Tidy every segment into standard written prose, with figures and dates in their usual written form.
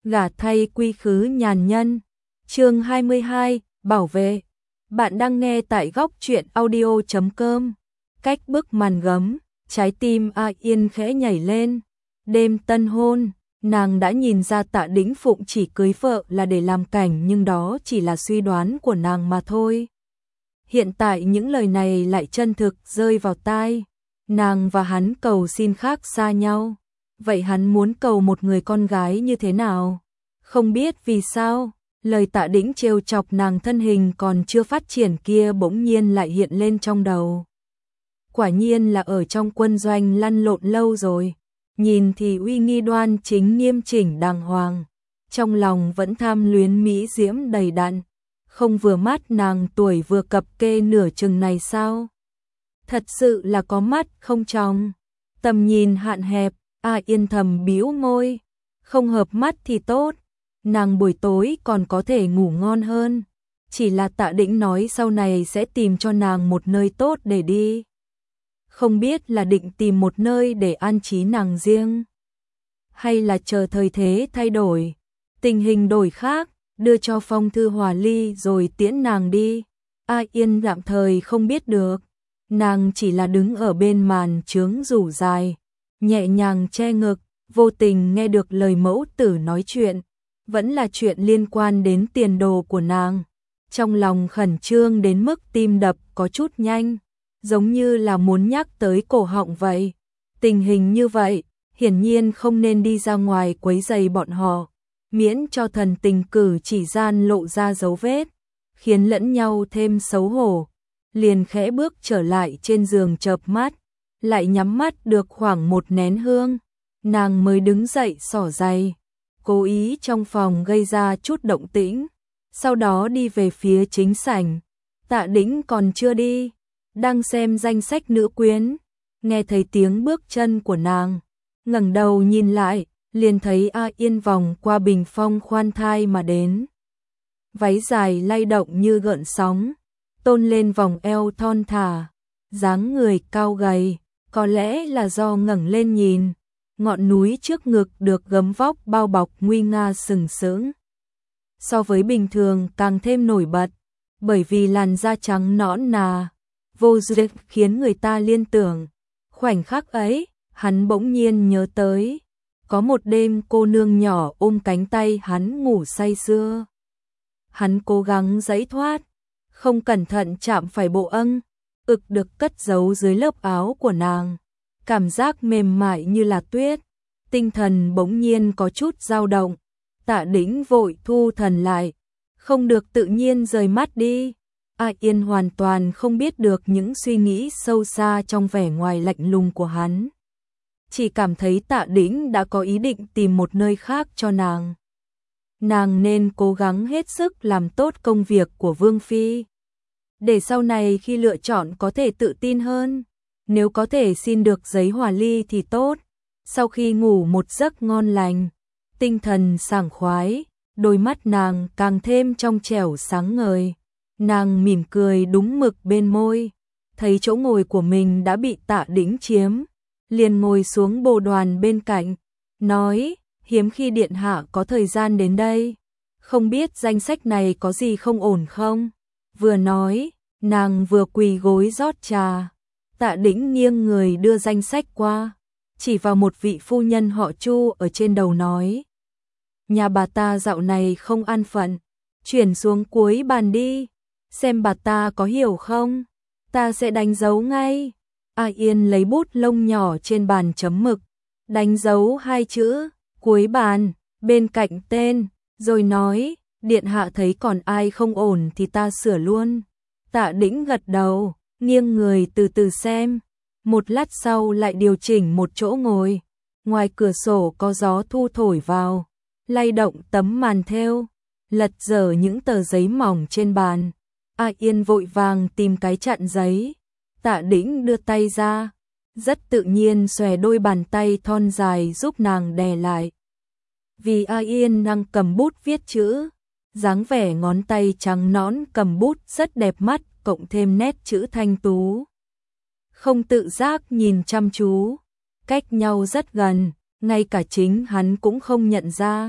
gả thay quy khứ nhàn nhân. Chương 22, bảo vệ. Bạn đang nghe tại góc truyện audio.com. Cách bức màn gấm, trái tim A Yên khẽ nhảy lên. Đêm tân hôn, nàng đã nhìn ra Tạ Đĩnh Phụng chỉ cưới vợ là để làm cảnh, nhưng đó chỉ là suy đoán của nàng mà thôi. Hiện tại những lời này lại chân thực rơi vào tai. Nàng và hắn cầu xin khác xa nhau. Vậy hắn muốn cầu một người con gái như thế nào? Không biết vì sao, lời Tạ Đĩnh trêu chọc nàng thân hình còn chưa phát triển kia bỗng nhiên lại hiện lên trong đầu. Quả nhiên là ở trong quân doanh lăn lộn lâu rồi. Nhìn thì uy nghi đoan chính nghiêm chỉnh đàng hoàng, trong lòng vẫn tham luyến mỹ diễm đầy đặn. Không vừa mắt nàng tuổi vừa cập kê nửa chừng này sao? Thật sự là có mắt không tròng, tầm nhìn hạn hẹp. A Yên thầm bĩu môi, không hợp mắt thì tốt, nàng buổi tối còn có thể ngủ ngon hơn. Chỉ là Tạ Đĩnh nói sau này sẽ tìm cho nàng một nơi tốt để đi. Không biết là định tìm một nơi để an trí nàng riêng, hay là chờ thời thế thay đổi, tình hình đổi khác, đưa cho phong thư hòa ly rồi tiễn nàng đi. A Yên tạm thời không biết được, nàng chỉ là đứng ở bên màn chướng rủ dài, nhẹ nhàng che ngực, vô tình nghe được lời mẫu tử nói chuyện, vẫn là chuyện liên quan đến tiền đồ của nàng. Trong lòng khẩn trương đến mức tim đập có chút nhanh, giống như là muốn nhắc tới cổ họng vậy. Tình hình như vậy, hiển nhiên không nên đi ra ngoài quấy rầy bọn họ, miễn cho thần tình cử chỉ gian lộ ra dấu vết, khiến lẫn nhau thêm xấu hổ. Liền khẽ bước trở lại trên giường chợp mắt, lại nhắm mắt được khoảng một nén hương, nàng mới đứng dậy xỏ giày, cố ý trong phòng gây ra chút động tĩnh, sau đó đi về phía chính sảnh. Tạ Đĩnh còn chưa đi, đang xem danh sách nữ quyến, nghe thấy tiếng bước chân của nàng, ngẩng đầu nhìn lại, liền thấy A Yên vòng qua bình phong khoan thai mà đến. Váy dài lay động như gợn sóng, tôn lên vòng eo thon thả, dáng người cao gầy, có lẽ là do ngẩng lên nhìn, ngọn núi trước ngực được gấm vóc bao bọc nguy nga sừng sững. So với bình thường càng thêm nổi bật, bởi vì làn da trắng nõn nà, vô duyên khiến người ta liên tưởng. Khoảnh khắc ấy, hắn bỗng nhiên nhớ tới, có một đêm cô nương nhỏ ôm cánh tay hắn ngủ say sưa. Hắn cố gắng giãy thoát, không cẩn thận chạm phải bộ ực được cất giấu dưới lớp áo của nàng. Cảm giác mềm mại như là tuyết, tinh thần bỗng nhiên có chút dao động. Tạ Đĩnh vội thu thần lại, không được tự nhiên rời mắt đi. A Yên hoàn toàn không biết được những suy nghĩ sâu xa trong vẻ ngoài lạnh lùng của hắn. Chỉ cảm thấy Tạ Đĩnh đã có ý định tìm một nơi khác cho nàng. Nàng nên cố gắng hết sức làm tốt công việc của Vương Phi, để sau này khi lựa chọn có thể tự tin hơn. Nếu có thể xin được giấy hòa ly thì tốt. Sau khi ngủ một giấc ngon lành, tinh thần sảng khoái, đôi mắt nàng càng thêm trong trẻo sáng ngời. Nàng mỉm cười đúng mực bên môi, thấy chỗ ngồi của mình đã bị Tạ Đĩnh chiếm, liền ngồi xuống bồ đoàn bên cạnh, nói, hiếm khi điện hạ có thời gian đến đây, không biết danh sách này có gì không ổn không? Vừa nói, nàng vừa quỳ gối rót trà. Tạ Đĩnh nghiêng người đưa danh sách qua, chỉ vào một vị phu nhân họ Chu ở trên đầu nói, nhà bà ta dạo này không an phận, chuyển xuống cuối bàn đi, xem bà ta có hiểu không, ta sẽ đánh dấu ngay. A Yên lấy bút lông nhỏ trên bàn chấm mực, đánh dấu 2 chữ, cuối bàn, bên cạnh tên, rồi nói, điện hạ thấy còn ai không ổn thì ta sửa luôn. Tạ Đĩnh gật đầu, nghiêng người từ từ xem, một lát sau lại điều chỉnh một chỗ ngồi. Ngoài cửa sổ có gió thu thổi vào, lay động tấm màn thêu, lật dở những tờ giấy mỏng trên bàn. A Yên vội vàng tìm cái chặn giấy. Tạ Đĩnh đưa tay ra, rất tự nhiên xòe đôi bàn tay thon dài giúp nàng đè lại. Vì A Yên đang cầm bút viết chữ, dáng vẻ ngón tay trắng nõn cầm bút rất đẹp mắt, cộng thêm nét chữ thanh tú. Không tự giác nhìn chăm chú, cách nhau rất gần, ngay cả chính hắn cũng không nhận ra.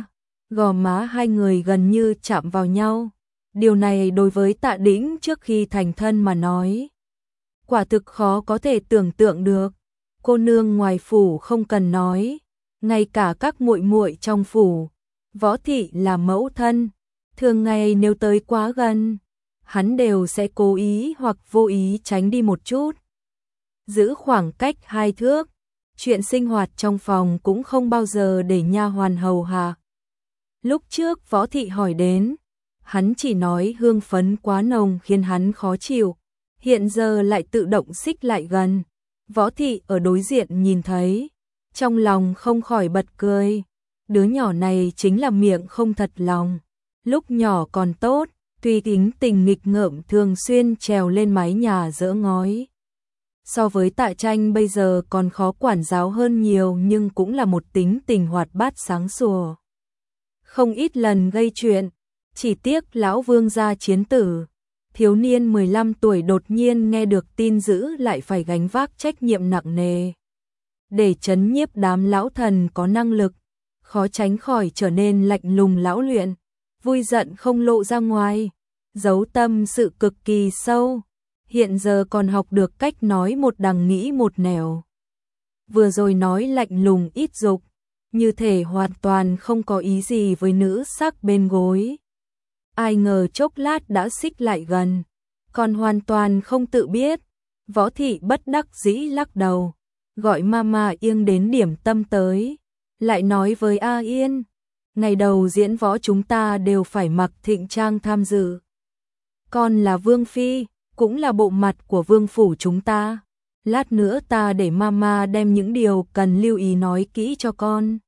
gò má hai người gần như chạm vào nhau. Điều này đối với Tạ Đĩnh trước khi thành thân mà nói, quả thực khó có thể tưởng tượng được. Cô nương ngoài phủ không cần nói, ngay cả các muội muội trong phủ, Võ thị là mẫu thân, thường ngày nếu tới quá gần, hắn đều sẽ cố ý hoặc vô ý tránh đi một chút, giữ khoảng cách 2 thước. Chuyện sinh hoạt trong phòng cũng không bao giờ để nha hoàn hầu hạ. Lúc trước Võ thị hỏi đến, hắn chỉ nói hương phấn quá nồng khiến hắn khó chịu, hiện giờ lại tự động xích lại gần. Võ thị ở đối diện nhìn thấy, trong lòng không khỏi bật cười. Đứa nhỏ này chính là miệng không thật lòng. Lúc nhỏ còn tốt, tuy tính tình nghịch ngợm thường xuyên trèo lên mái nhà dỡ ngói. So với Tạ Tranh bây giờ còn khó quản giáo hơn nhiều, nhưng cũng là một tính tình hoạt bát sáng sủa. Không ít lần gây chuyện, chỉ tiếc lão vương gia chiến tử. Thiếu niên 15 tuổi đột nhiên nghe được tin dữ lại phải gánh vác trách nhiệm nặng nề. Để trấn nhiếp đám lão thần có năng lực, khó tránh khỏi trở nên lạnh lùng lão luyện, vui giận không lộ ra ngoài, giấu tâm sự cực kỳ sâu. Hiện giờ còn học được cách nói một đằng nghĩ một nẻo. Vừa rồi nói lạnh lùng ít dục, như thể hoàn toàn không có ý gì với nữ sắc bên gối. Ai ngờ chốc lát đã xích lại gần, còn hoàn toàn không tự biết. Võ thị bất đắc dĩ lắc đầu, gọi mama Yên đến điểm tâm tới, lại nói với A Yên, ngày đầu diễn võ chúng ta đều phải mặc thịnh trang tham dự. Con là vương phi, cũng là bộ mặt của vương phủ chúng ta. Lát nữa ta để mama đem những điều cần lưu ý nói kỹ cho con.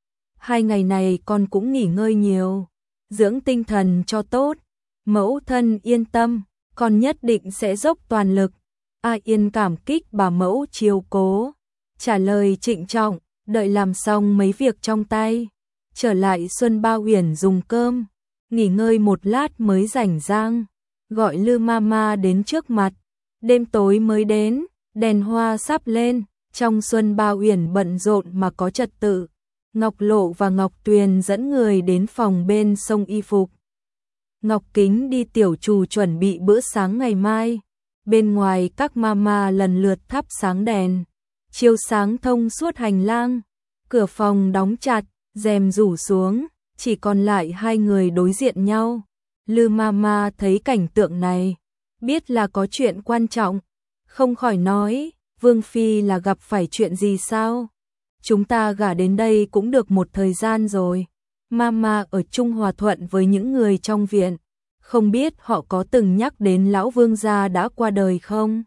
2 ngày này con cũng nghỉ ngơi nhiều, dưỡng tinh thần cho tốt. Mẫu thân yên tâm, con nhất định sẽ dốc toàn lực. A Yên cảm kích bà mẫu chiếu cố, trả lời trịnh trọng, đợi làm xong mấy việc trong tay, trở lại Xuân Ba Uyển dùng cơm, nghỉ ngơi một lát mới rảnh rang, gọi Lư Mama đến trước mặt. Đêm tối mới đến, đèn hoa sắp lên, trong Xuân Ba Uyển bận rộn mà có trật tự. Ngọc Lộ và Ngọc Tuyền dẫn người đến phòng bên sông y phục. Ngọc Kính đi tiểu trù chuẩn bị bữa sáng ngày mai. Bên ngoài các mama lần lượt thắp sáng đèn, chiếu sáng thông suốt hành lang. Cửa phòng đóng chặt, rèm rủ xuống, chỉ còn lại 2 người đối diện nhau. Lư Mama thấy cảnh tượng này, biết là có chuyện quan trọng, không khỏi nói, Vương Phi là gặp phải chuyện gì sao? Chúng ta gả đến đây cũng được một thời gian rồi. Mama ở chung hòa thuận với những người trong viện, không biết họ có từng nhắc đến lão vương gia đã qua đời không?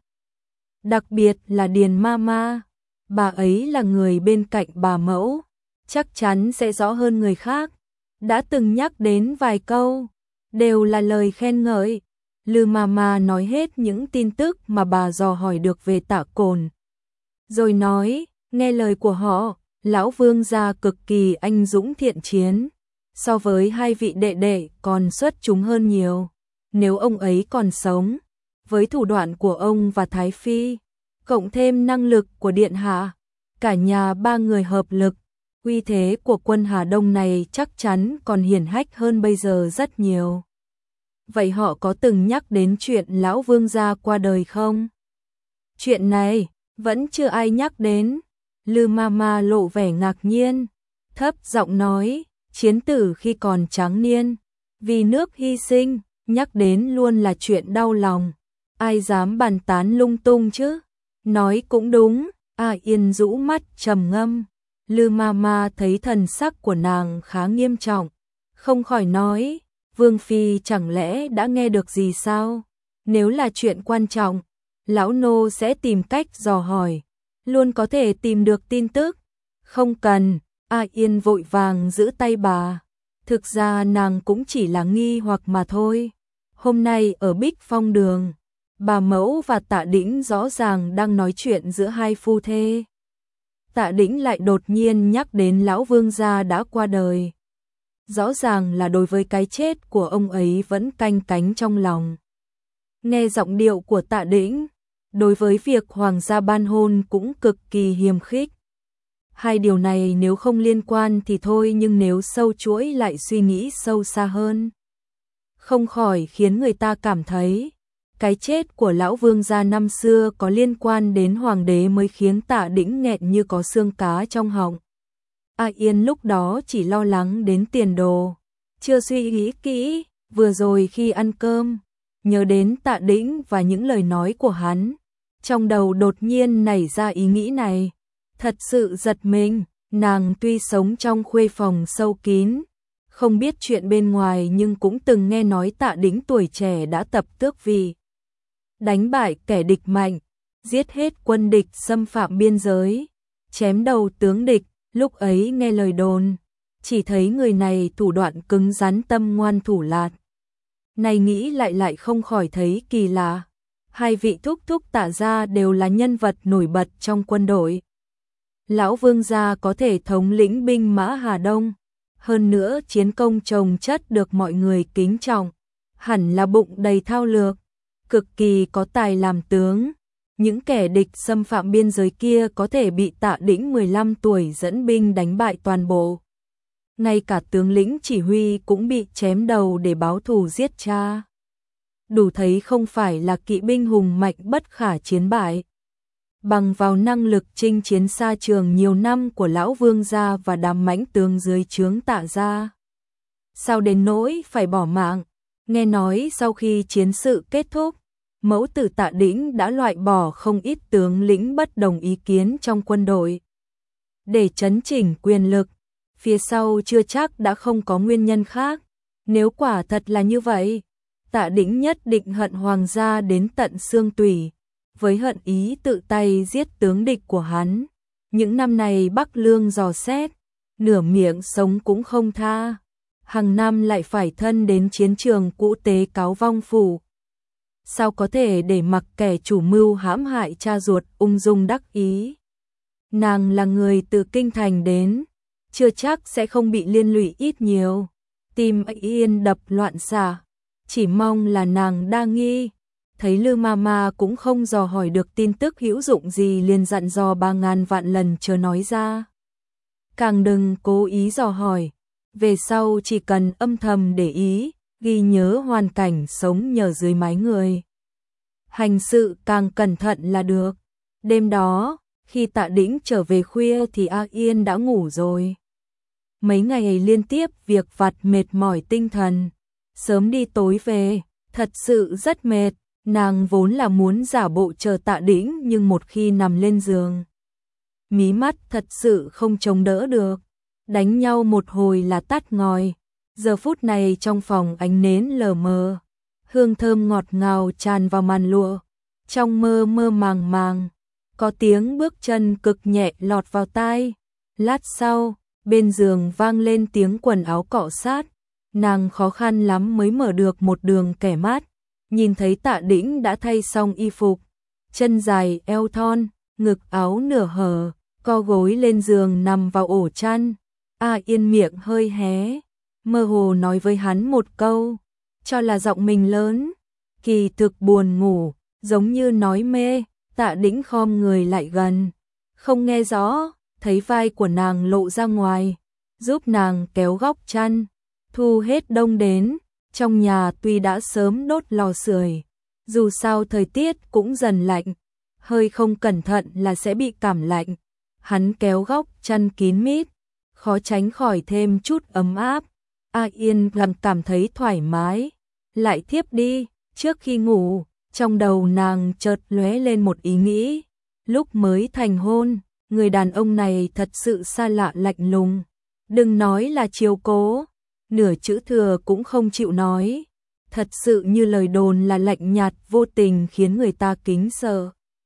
Đặc biệt là Điền Mama, bà ấy là người bên cạnh bà mẫu, chắc chắn sẽ rõ hơn người khác. Đã từng nhắc đến vài câu, đều là lời khen ngợi. Lư Mama nói hết những tin tức mà bà dò hỏi được về Tạ Cồn. Rồi nói, nghe lời của họ, lão vương gia cực kỳ anh dũng thiện chiến, so với 2 vị đệ đệ còn xuất chúng hơn nhiều. Nếu ông ấy còn sống, với thủ đoạn của ông và Thái Phi, cộng thêm năng lực của Điện Hạ, cả nhà 3 người hợp lực, uy thế của quân Hà Đông này chắc chắn còn hiển hách hơn bây giờ rất nhiều. Vậy họ có từng nhắc đến chuyện lão vương gia qua đời không? Chuyện này vẫn chưa ai nhắc đến. Lư Mama lộ vẻ ngạc nhiên, thấp giọng nói, chiến tử khi còn tráng niên, vì nước hy sinh, nhắc đến luôn là chuyện đau lòng. Ai dám bàn tán lung tung chứ? Nói cũng đúng. A Yên rũ mắt trầm ngâm. Lư Mama thấy thần sắc của nàng khá nghiêm trọng, không khỏi nói, Vương Phi chẳng lẽ đã nghe được gì sao? Nếu là chuyện quan trọng, lão nô sẽ tìm cách dò hỏi, luôn có thể tìm được tin tức. Không cần. A Yên vội vàng giữ tay bà. Thực ra nàng cũng chỉ là nghi hoặc mà thôi. Hôm nay ở Bích Phong Đường, bà mẫu và Tạ Đĩnh rõ ràng đang nói chuyện giữa 2 phu thê. Tạ Đĩnh lại đột nhiên nhắc đến lão vương gia đã qua đời. Rõ ràng là đối với cái chết của ông ấy vẫn canh cánh trong lòng. Nghe giọng điệu của Tạ Đĩnh, đối với việc hoàng gia ban hôn cũng cực kỳ hiềm khích. Hai điều này nếu không liên quan thì thôi, nhưng nếu sâu chuỗi lại suy nghĩ sâu xa hơn, không khỏi khiến người ta cảm thấy cái chết của lão vương gia năm xưa có liên quan đến hoàng đế mới khiến Tạ Đĩnh nghẹn như có xương cá trong họng. A Yên lúc đó chỉ lo lắng đến tiền đồ, chưa suy nghĩ kỹ, vừa rồi khi ăn cơm, nhớ đến Tạ Đĩnh và những lời nói của hắn, trong đầu đột nhiên nảy ra ý nghĩ này. Thật sự giật mình, nàng tuy sống trong khuê phòng sâu kín, không biết chuyện bên ngoài nhưng cũng từng nghe nói Tạ Đĩnh tuổi trẻ đã tập tước vị, đánh bại kẻ địch mạnh, giết hết quân địch xâm phạm biên giới, chém đầu tướng địch. Lúc ấy nghe lời đồn, chỉ thấy người này thủ đoạn cứng rắn tâm ngoan thủ lạt. Này nghĩ lại không khỏi thấy kỳ lạ. Hai vị thúc thúc Tạ gia đều là nhân vật nổi bật trong quân đội. Lão vương gia có thể thống lĩnh binh mã Hà Đông, hơn nữa chiến công chồng chất được mọi người kính trọng, hẳn là bụng đầy thao lược, cực kỳ có tài làm tướng. Những kẻ địch xâm phạm biên giới kia có thể bị Tạ Đĩnh 15 tuổi dẫn binh đánh bại toàn bộ. Ngay cả tướng lĩnh chỉ huy cũng bị chém đầu để báo thù giết cha. Đủ thấy không phải là kỵ binh hùng mạnh bất khả chiến bại. Bằng vào năng lực chinh chiến xa trường nhiều năm của lão vương gia và đám mãnh tướng dưới trướng Tạ gia, sao đến nỗi phải bỏ mạng. Nghe nói sau khi chiến sự kết thúc, mẫu tử Tạ Đĩnh đã loại bỏ không ít tướng lĩnh bất đồng ý kiến trong quân đội để chấn chỉnh quyền lực. Phía sau chưa chắc đã không có nguyên nhân khác. Nếu quả thật là như vậy, Tạ Đĩnh nhất định hận hoàng gia đến tận xương tủy, với hận ý tự tay giết tướng địch của hắn. Những năm này Bắc Lương dò xét, nửa miệng sống cũng không tha, hàng năm lại phải thân đến chiến trường cũ tế cáo vong phủ. Sao có thể để mặc kẻ chủ mưu hãm hại cha ruột ung dung đắc ý. Nàng là người từ kinh thành đến, chưa chắc sẽ không bị liên lụy ít nhiều. Tim Yên đập loạn xạ, chỉ mong là nàng đa nghi. Thấy Lư Mama cũng không dò hỏi được tin tức hữu dụng gì, liền dặn dò 3000 vạn lần chớ nói ra. Càng đừng cố ý dò hỏi, về sau chỉ cần âm thầm để ý, ghi nhớ hoàn cảnh sống nhờ dưới mái người. Hành sự càng cẩn thận là được. Đêm đó, khi Tạ Đĩnh trở về khuya thì A Yên đã ngủ rồi. Mấy ngày liên tiếp việc vặt mệt mỏi tinh thần, sớm đi tối về, thật sự rất mệt. Nàng vốn là muốn giả bộ chờ Tạ Đĩnh, nhưng một khi nằm lên giường, mí mắt thật sự không chống đỡ được. Đánh nhau một hồi là tắt ngòi. Giờ phút này trong phòng ánh nến lờ mờ, hương thơm ngọt ngào tràn vào màn lụa. Trong mơ mơ màng màng, có tiếng bước chân cực nhẹ lọt vào tai. Lát sau, bên giường vang lên tiếng quần áo cọ sát. Nàng khó khăn lắm mới mở được một đường kẻ mắt, nhìn thấy Tạ Đĩnh đã thay xong y phục, chân dài eo thon, ngực áo nửa hở, co gối lên giường nằm vào ổ chăn. A Yên miệng hơi hé, mơ hồ nói với hắn một câu, cho là giọng mình lớn, kỳ thực buồn ngủ, giống như nói mê. Tạ Đĩnh khom người lại gần, không nghe rõ, thấy vai của nàng lộ ra ngoài, giúp nàng kéo góc chăn, thu hết đông đến. Trong nhà tuy đã sớm đốt lò sưởi, dù sao thời tiết cũng dần lạnh, hơi không cẩn thận là sẽ bị cảm lạnh. Hắn kéo góc chăn kín mít, khó tránh khỏi thêm chút ấm áp. A Yên cảm thấy thoải mái, lại thiếp đi. Trước khi ngủ, trong đầu nàng chợt lóe lên một ý nghĩ. Lúc mới thành hôn, người đàn ông này thật sự xa lạ lạnh lùng, đừng nói là chiếu cố, nửa chữ thừa cũng không chịu nói. Thật sự như lời đồn là lạnh nhạt vô tình khiến người ta kính sợ.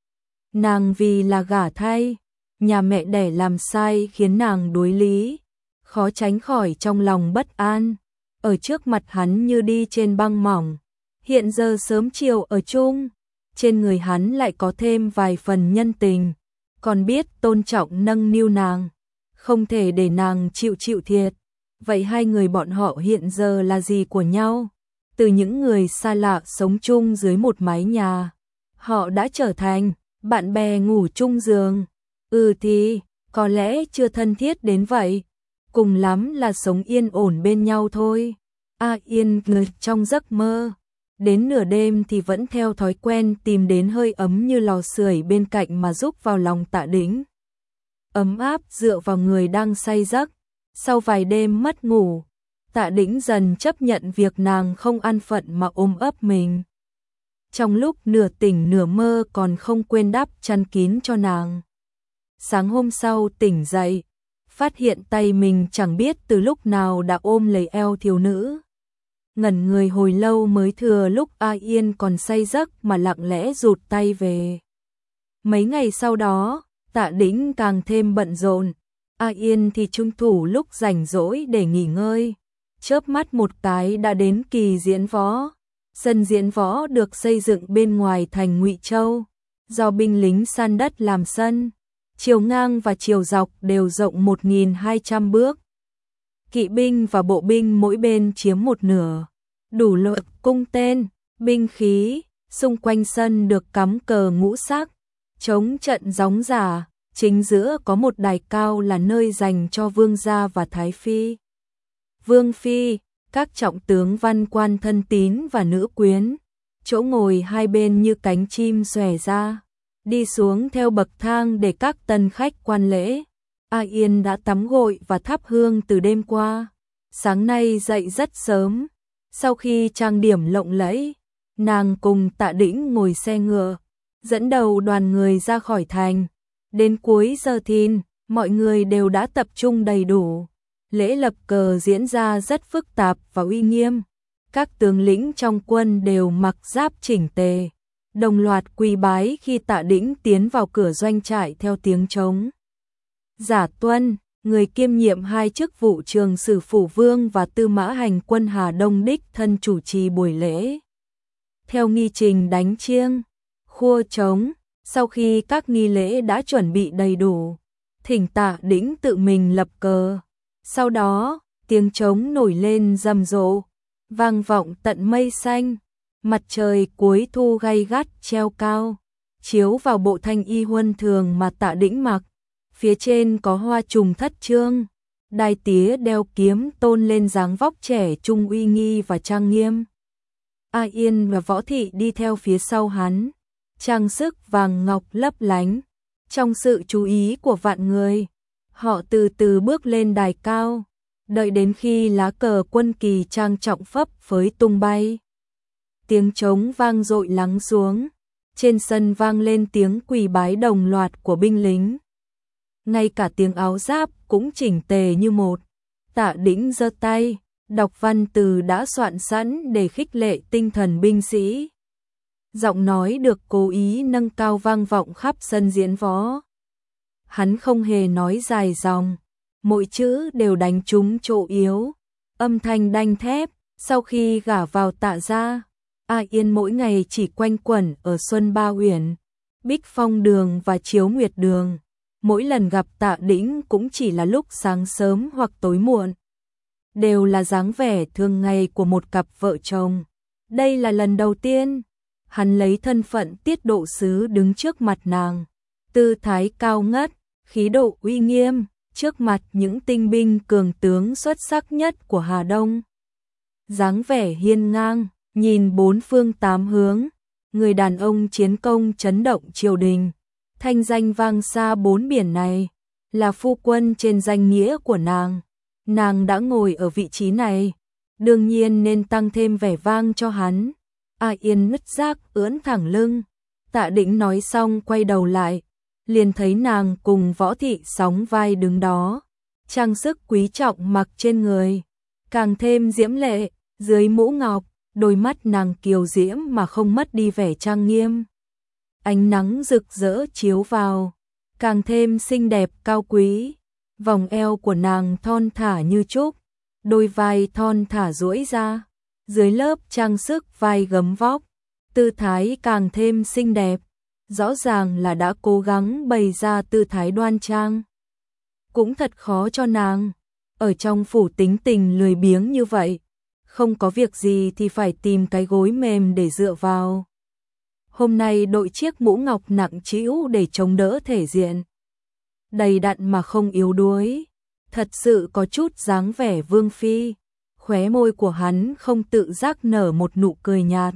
Nàng vì là gả thay, nhà mẹ đẻ làm sai khiến nàng đối lý, khó tránh khỏi trong lòng bất an. Ở trước mặt hắn như đi trên băng mỏng, hiện giờ sớm chiều ở chung, trên người hắn lại có thêm vài phần nhân tình, còn biết tôn trọng nâng niu nàng, không thể để nàng chịu thiệt. Vậy hai người bọn họ hiện giờ là gì của nhau? Từ những người xa lạ sống chung dưới một mái nhà, họ đã trở thành bạn bè ngủ chung giường. Thì có lẽ chưa thân thiết đến vậy, cùng lắm là sống yên ổn bên nhau thôi. A Yên trong giấc mơ, đến nửa đêm thì vẫn theo thói quen tìm đến hơi ấm như lò sưởi bên cạnh mà rúc vào lòng Tạ Đĩnh. Ấm áp dựa vào người đang say giấc, sau vài đêm mất ngủ, Tạ Đĩnh dần chấp nhận việc nàng không an phận mà ôm ấp mình. Trong lúc nửa tỉnh nửa mơ còn không quên đắp chăn kín cho nàng. Sáng hôm sau tỉnh dậy, phát hiện tay mình chẳng biết từ lúc nào đã ôm lấy eo thiếu nữ. Ngẩn người hồi lâu mới thừa lúc A Yên còn say giấc mà lặng lẽ rụt tay về. Mấy ngày sau đó, Tạ Đĩnh càng thêm bận rộn, A Yên thì tranh thủ lúc rảnh rỗi để nghỉ ngơi. Chớp mắt một cái đã đến kỳ diễn võ. Sân diễn võ được xây dựng bên ngoài thành Ngụy Châu, do binh lính san đất làm sân. Chiều ngang và chiều dọc đều rộng 1.200 bước. Kỵ binh và bộ binh mỗi bên chiếm một nửa. Đủ loại cung tên, binh khí, xung quanh sân được cắm cờ ngũ sắc, chống trận gióng giả. Chính giữa có một đài cao là nơi dành cho vương gia và thái phi, vương phi, các trọng tướng văn quan thân tín và nữ quyến. Chỗ ngồi hai bên như cánh chim xòe ra, đi xuống theo bậc thang để các tân khách quan lễ. A Yên đã tắm gội và thắp hương từ đêm qua. Sáng nay dậy rất sớm, sau khi trang điểm lộng lẫy, nàng cùng Tạ Đĩnh ngồi xe ngựa, dẫn đầu đoàn người ra khỏi thành. Đến cuối giờ thìn, mọi người đều đã tập trung đầy đủ. Lễ lập cờ diễn ra rất phức tạp và uy nghiêm. Các tướng lĩnh trong quân đều mặc giáp chỉnh tề, đồng loạt quỳ bái khi Tạ Đĩnh tiến vào cửa doanh trại theo tiếng trống. Giả Tuân, người kiêm nhiệm hai chức vụ trường sử phủ vương và tư mã hành quân Hà Đông đích thân chủ trì buổi lễ. Theo nghi trình đánh chiêng, khua trống, sau khi các nghi lễ đã chuẩn bị đầy đủ, thỉnh Tạ Đĩnh tự mình lập cờ. Sau đó, tiếng trống nổi lên rầm rộ, vang vọng tận mây xanh. Mặt trời cuối thu gay gắt treo cao, chiếu vào bộ thanh y huân thường mà Tạ Đĩnh mặc. Phía trên có hoa trùng thất trương, đai tía đeo kiếm tôn lên dáng vóc trẻ trung uy nghi và trang nghiêm. A Yên và Võ Thị đi theo phía sau hắn, trang sức vàng ngọc lấp lánh. Trong sự chú ý của vạn người, họ từ từ bước lên đài cao, đợi đến khi lá cờ quân kỳ trang trọng phấp phới tung bay. Tiếng trống vang dội lắng xuống, trên sân vang lên tiếng quỳ bái đồng loạt của binh lính. Ngay cả tiếng áo giáp cũng chỉnh tề như một. Tạ Đĩnh giơ tay, đọc văn từ đã soạn sẵn để khích lệ tinh thần binh sĩ. Giọng nói được cố ý nâng cao vang vọng khắp sân diễn võ. Hắn không hề nói dài dòng, mỗi chữ đều đánh trúng chỗ yếu, âm thanh đanh thép. Sau khi gả vào Tạ gia, A Yên mỗi ngày chỉ quanh quẩn ở Xuân Ba Uyển, Bích Phong Đường và Chiếu Nguyệt Đường. Mỗi lần gặp Tạ Đĩnh cũng chỉ là lúc sáng sớm hoặc tối muộn. Đều là dáng vẻ thường ngày của một cặp vợ chồng. Đây là lần đầu tiên hắn lấy thân phận tiết độ sứ đứng trước mặt nàng. Tư thái cao ngất, khí độ uy nghiêm, trước mặt những tinh binh cường tướng xuất sắc nhất của Hà Đông. Dáng vẻ hiên ngang, nhìn bốn phương tám hướng, người đàn ông chiến công chấn động triều đình. Thanh danh vang xa bốn biển này, là phu quân trên danh nghĩa của nàng. Nàng đã ngồi ở vị trí này, đương nhiên nên tăng thêm vẻ vang cho hắn. A Yên nứt giác ưỡn thẳng lưng. Tạ Đĩnh nói xong quay đầu lại, liền thấy nàng cùng Võ Thị sóng vai đứng đó. Trang sức quý trọng mặc trên người, càng thêm diễm lệ, dưới mũ ngọc, đôi mắt nàng kiều diễm mà không mất đi vẻ trang nghiêm. Ánh nắng rực rỡ chiếu vào, càng thêm xinh đẹp cao quý. Vòng eo của nàng thon thả như trúc, đôi vai thon thả duỗi ra, dưới lớp trang sức vai gấm vóc, tư thái càng thêm xinh đẹp. Rõ ràng là đã cố gắng bày ra tư thái đoan trang. Cũng thật khó cho nàng, ở trong phủ tính tình lười biếng như vậy, không có việc gì thì phải tìm cái gối mềm để dựa vào. Hôm nay đội chiếc mũ ngọc nặng trĩu để chống đỡ thể diện. đầy đặn mà không yếu đuối, thật sự có chút dáng vẻ vương phi. Khóe môi của hắn không tự giác nở một nụ cười nhạt.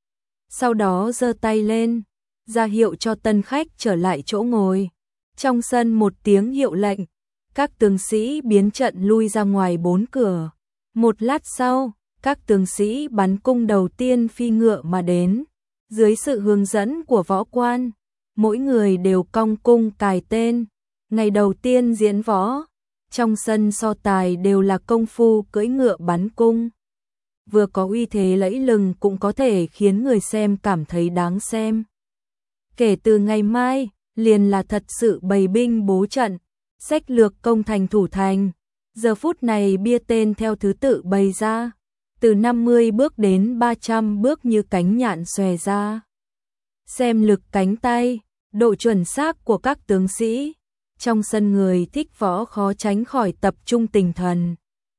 Sau đó giơ tay lên, ra hiệu cho tân khách trở lại chỗ ngồi. Trong sân một tiếng hiệu lệnh, các tướng sĩ biến trận lui ra ngoài 4 cửa. Một lát sau, các tướng sĩ bắn cung đầu tiên phi ngựa mà đến, dưới sự hướng dẫn của võ quan, mỗi người đều cong cung cài tên. Ngày đầu tiên diễn võ, trong sân so tài đều là công phu cưỡi ngựa bắn cung. Vừa có uy thế lẫy lừng cũng có thể khiến người xem cảm thấy đáng xem. Kể từ ngày mai, liền là thật sự bày binh bố trận, sách lược công thành thủ thành. Giờ phút này bia tên theo thứ tự bày ra, từ 50 bước đến 300 bước như cánh nhạn xòe ra. Xem lực cánh tay, độ chuẩn xác của các tướng sĩ, trong sân người thích võ khó tránh khỏi tập trung tinh thần.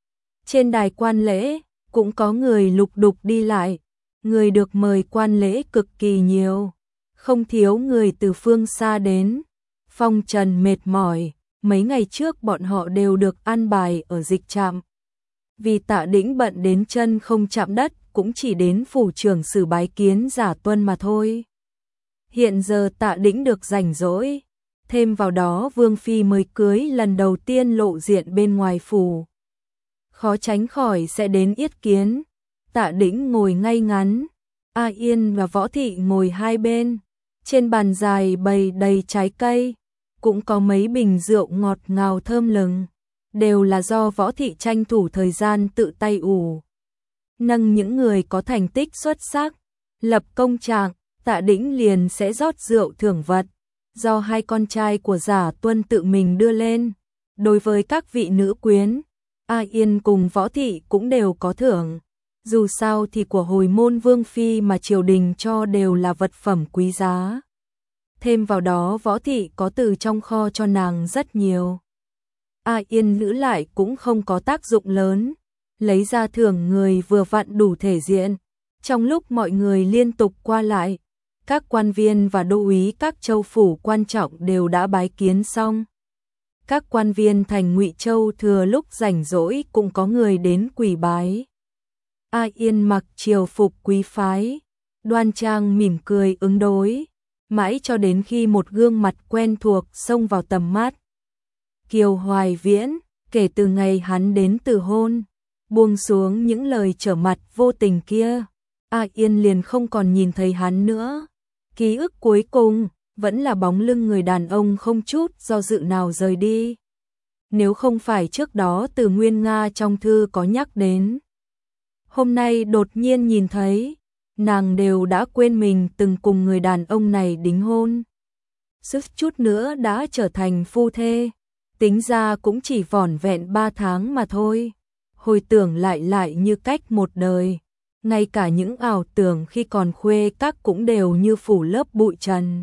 Trên đài quan lễ, cũng có người lục đục đi lại, người được mời quan lễ cực kỳ nhiều, không thiếu người từ phương xa đến. Phong trần mệt mỏi, mấy ngày trước bọn họ đều được an bài ở dịch trạm. Vì Tạ Đĩnh bận đến chân không chạm đất, cũng chỉ đến phủ trưởng sử bái kiến Giả Tuân mà thôi. Hiện giờ Tạ Đĩnh được rảnh rỗi, thêm vào đó Vương Phi mới cưới lần đầu tiên lộ diện bên ngoài phủ. Khó tránh khỏi sẽ đến yết kiến. Tạ Đĩnh ngồi ngay ngắn, A Yên và Võ Thị ngồi hai bên. Trên bàn dài bày đầy trái cây, cũng có mấy bình rượu ngọt ngào thơm lừng, đều là do Võ Thị tranh thủ thời gian tự tay ủ. Nâng những người có thành tích xuất sắc, lập công trạng, Tạ Đĩnh liền sẽ rót rượu thưởng vật, do hai con trai của Giả Tuân tự mình đưa lên. Đối với các vị nữ quyến, A Yên cùng Võ Thị cũng đều có thưởng. Dù sao thì của hồi môn Vương Phi mà triều đình cho đều là vật phẩm quý giá. Thêm vào đó Võ Thị có từ trong kho cho nàng rất nhiều. A Yên giữ lại cũng không có tác dụng lớn, lấy ra thưởng người vừa vặn đủ thể diện. Trong lúc mọi người liên tục qua lại, các quan viên và đô úy các châu phủ quan trọng đều đã bái kiến xong. Các quan viên thành Ngụy Châu thừa lúc rảnh rỗi cũng có người đến quỳ bái. A Yên mặc triều phục quý phái, đoan trang mỉm cười ứng đối, mãi cho đến khi một gương mặt quen thuộc xông vào tầm mắt. Kiều Hoài Viễn, kể từ ngày hắn đến từ hôn, buông xuống những lời trở mặt vô tình kia, A Yên liền không còn nhìn thấy hắn nữa. Ký ức cuối cùng vẫn là bóng lưng người đàn ông không chút do dự nào rời đi. Nếu không phải trước đó từ Nguyên Nga trong thư có nhắc đến, hôm nay đột nhiên nhìn thấy, nàng đều đã quên mình từng cùng người đàn ông này đính hôn. Sức chút nữa đã trở thành phu thê, tính ra cũng chỉ vỏn vẹn 3 tháng mà thôi. Hồi tưởng lại như cách một đời, ngay cả những ảo tưởng khi còn khuê các cũng đều như phủ lớp bụi trần.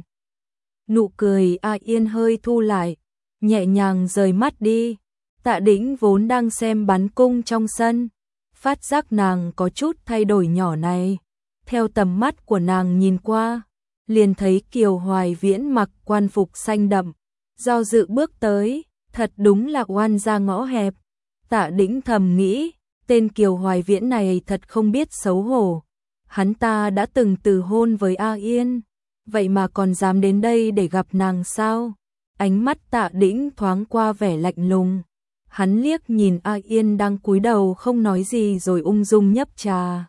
Nụ cười A Yên hơi thu lại, nhẹ nhàng rời mắt đi. Tạ Đĩnh vốn đang xem bắn cung trong sân, phát giác nàng có chút thay đổi nhỏ này. Theo tầm mắt của nàng nhìn qua, liền thấy Kiều Hoài Viễn mặc quan phục xanh đậm, do dự bước tới, thật đúng là oan ra ngõ hẹp. Tạ Đĩnh thầm nghĩ, tên Kiều Hoài Viễn này thật không biết xấu hổ. Hắn ta đã từng từ hôn với A Yên, vậy mà còn dám đến đây để gặp nàng sao? Ánh mắt Tạ Đĩnh thoáng qua vẻ lạnh lùng. Hắn liếc nhìn A Yên đang cúi đầu không nói gì rồi ung dung nhấp trà.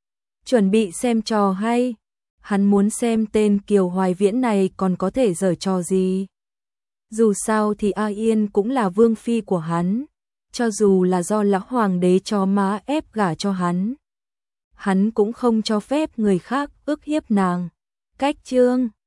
Chuẩn bị xem trò hay. Hắn muốn xem tên Kiều Hoài Viễn này còn có thể giở trò gì. Dù sao thì A Yên cũng là vương phi của hắn. Cho dù là do lão hoàng đế cho má ép gả cho hắn cũng không cho phép người khác ức hiếp nàng. Cách chương